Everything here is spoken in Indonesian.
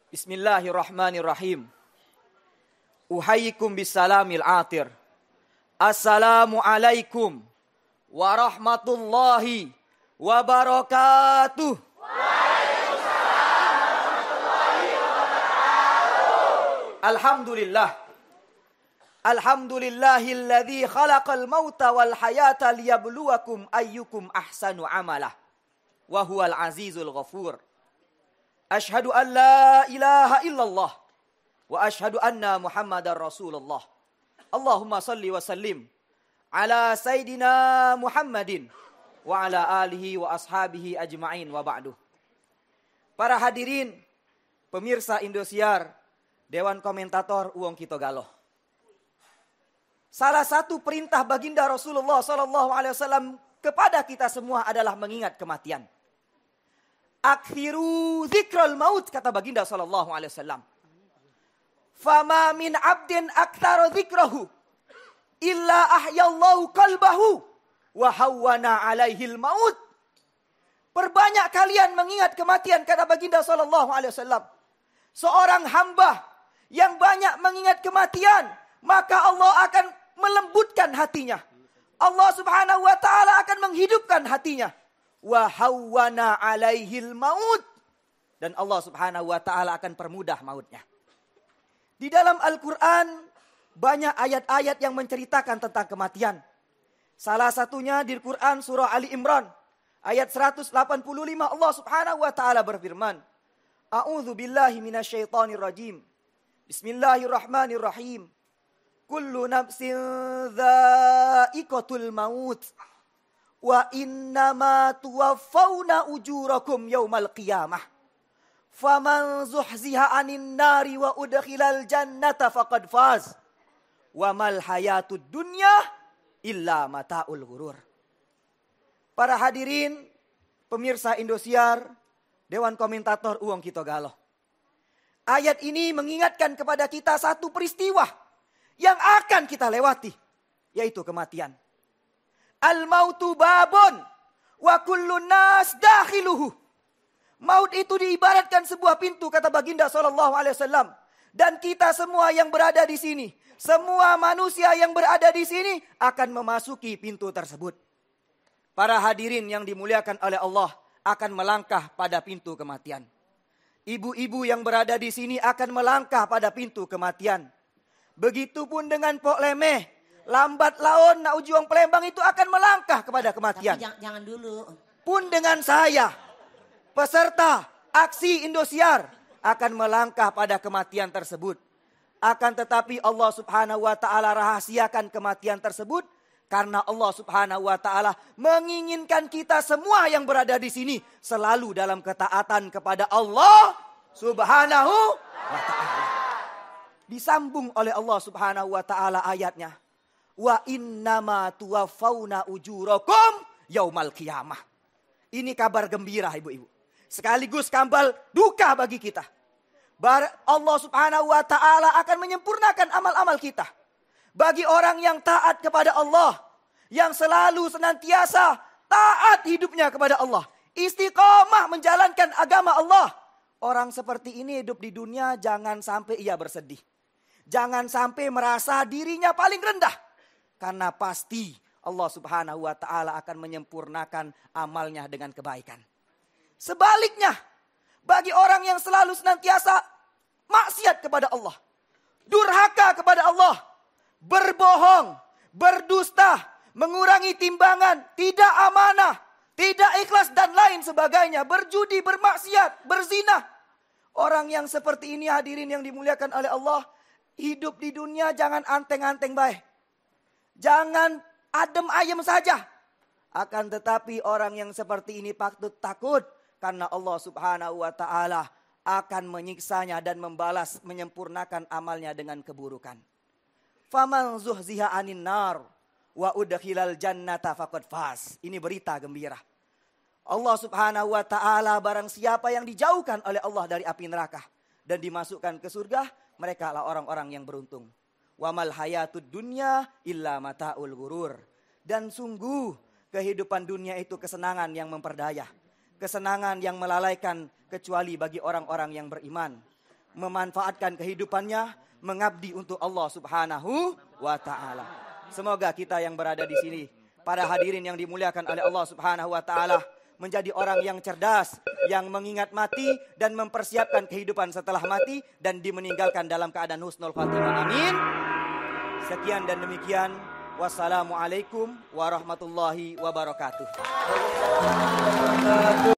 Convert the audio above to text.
Bismillahirrahmanirrahim. Uhayyikum bisalamil atir. Assalamualaikum warahmatullahi wabarakatuh. Waalaikumsalam warahmatullahi wabarakatuh. Alhamdulillah. Alhamdulillahilladzi khalaqal mauta wal hayata liyabluwakum ayyukum ahsanu amalah. Wa huwal azizul ghafur. Ashhadu an la ilaha illallah wa ashhadu anna Muhammadar Rasulullah. Allahumma salli wa sallim ala Sayyidina Muhammadin wa ala alihi wa ashabihi ajma'in wa ba'du. Para hadirin, pemirsa Indosiar, Dewan Komentator Uwong Kito Galoh. Salah satu perintah baginda Rasulullah SAW kepada kita semua adalah mengingat kematian. Akthiru dzikral maut, kata baginda SAW. Fama min abdin aktsara dzikrahu illa ahyallahu qalbahu wa hawwana alaihil maut. Perbanyak kalian mengingat kematian, kata baginda SAW. Seorang hamba yang banyak mengingat kematian, maka Allah akan melembutkan hatinya. Allah Subhanahu wa taala akan menghidupkan hatinya. Wa hawwana alaihil maut, dan Allah Subhanahu wa taala akan permudah mautnya. Di dalam Al-Qur'an banyak ayat-ayat yang menceritakan tentang kematian. Salah satunya di Quran surah Ali Imran ayat 185, Allah Subhanahu wa taala berfirman, A'udzu billahi minasyaitonir rajim. Bismillahirrahmanirrahim. Kullu nafsin dha'iqatul maut. Wa innama tuwaffawna ujurakum yaumal qiyamah. Faman zuhziha 'anil nari wa udkhilal jannata faqad faz. Wa mal hayatud dunya illa mataul ghurur. Para hadirin, pemirsa Indosiar, Dewan Komentator Uwong Kito Galoh. Ayat ini mengingatkan kepada kita satu peristiwa yang akan kita lewati, yaitu kematian. Al-mautu babun wa kullun nas dakhiluhu. Maut itu diibaratkan sebuah pintu, kata baginda SAW. Dan kita semua yang berada di sini, semua manusia yang berada di sini akan memasuki pintu tersebut. Para hadirin yang dimuliakan oleh Allah akan melangkah pada pintu kematian. Ibu-ibu yang berada di sini akan melangkah pada pintu kematian. Begitupun dengan Pok Lemeh. Lambat laun nak ujuang Palembang itu akan melangkah kepada kematian. Tapi jangan dulu. Pun dengan saya, peserta aksi Indosiar, akan melangkah pada kematian tersebut. Akan tetapi Allah Subhanahu wa taala rahasiakan kematian tersebut karena Allah Subhanahu wa taala menginginkan kita semua yang berada di sini selalu dalam ketaatan kepada Allah Subhanahu wa taala. Disambung oleh Allah Subhanahu wa taala ayatnya. Wa innama tuwaffawna ujurakum yaumal qiyamah. Ini kabar gembira ibu-ibu. Sekaligus kabar duka bagi kita. Allah Subhanahu wa taala akan menyempurnakan amal-amal kita. Bagi orang yang taat kepada Allah, yang selalu senantiasa taat hidupnya kepada Allah, istiqomah menjalankan agama Allah. Orang seperti ini hidup di dunia jangan sampai ia bersedih. Jangan sampai merasa dirinya paling rendah. Karena pasti Allah Subhanahu wa taala akan menyempurnakan amalnya dengan kebaikan. Sebaliknya, bagi orang yang selalu senantiasa maksiat kepada Allah, durhaka kepada Allah, berbohong, berdusta, mengurangi timbangan, tidak amanah, tidak ikhlas dan lain sebagainya, berjudi, bermaksiat, berzina. Orang yang seperti ini, hadirin yang dimuliakan oleh Allah, hidup di dunia jangan anteng-anteng baik. Jangan adem ayem saja. Akan tetapi orang yang seperti ini patut takut. Karena Allah Subhanahu wa ta'ala akan menyiksanya dan membalas, menyempurnakan amalnya dengan keburukan. Faman zuhziha 'anin nar wa udkhilal jannata faqad faz. Ini berita gembira. Allah Subhanahu wa ta'ala barang siapa yang dijauhkan oleh Allah dari api neraka dan dimasukkan ke surga, mereka adalah orang-orang yang beruntung. Wa mal hayatud dunya illa mataul ghurur. Dan sungguh kehidupan dunia itu kesenangan yang memperdaya. Kesenangan yang melalaikan kecuali bagi orang-orang yang beriman. memanfaatkan kehidupannya mengabdi untuk Allah Subhanahu wa taala. Semoga kita yang berada di sini, para hadirin yang dimuliakan oleh Allah Subhanahu wa taala, menjadi orang yang cerdas, yang mengingat mati dan mempersiapkan kehidupan setelah mati dan dimeninggalkan dalam keadaan husnul khatimah. Amin. Sekian dan demikian. Wassalamualaikum warahmatullahi wabarakatuh.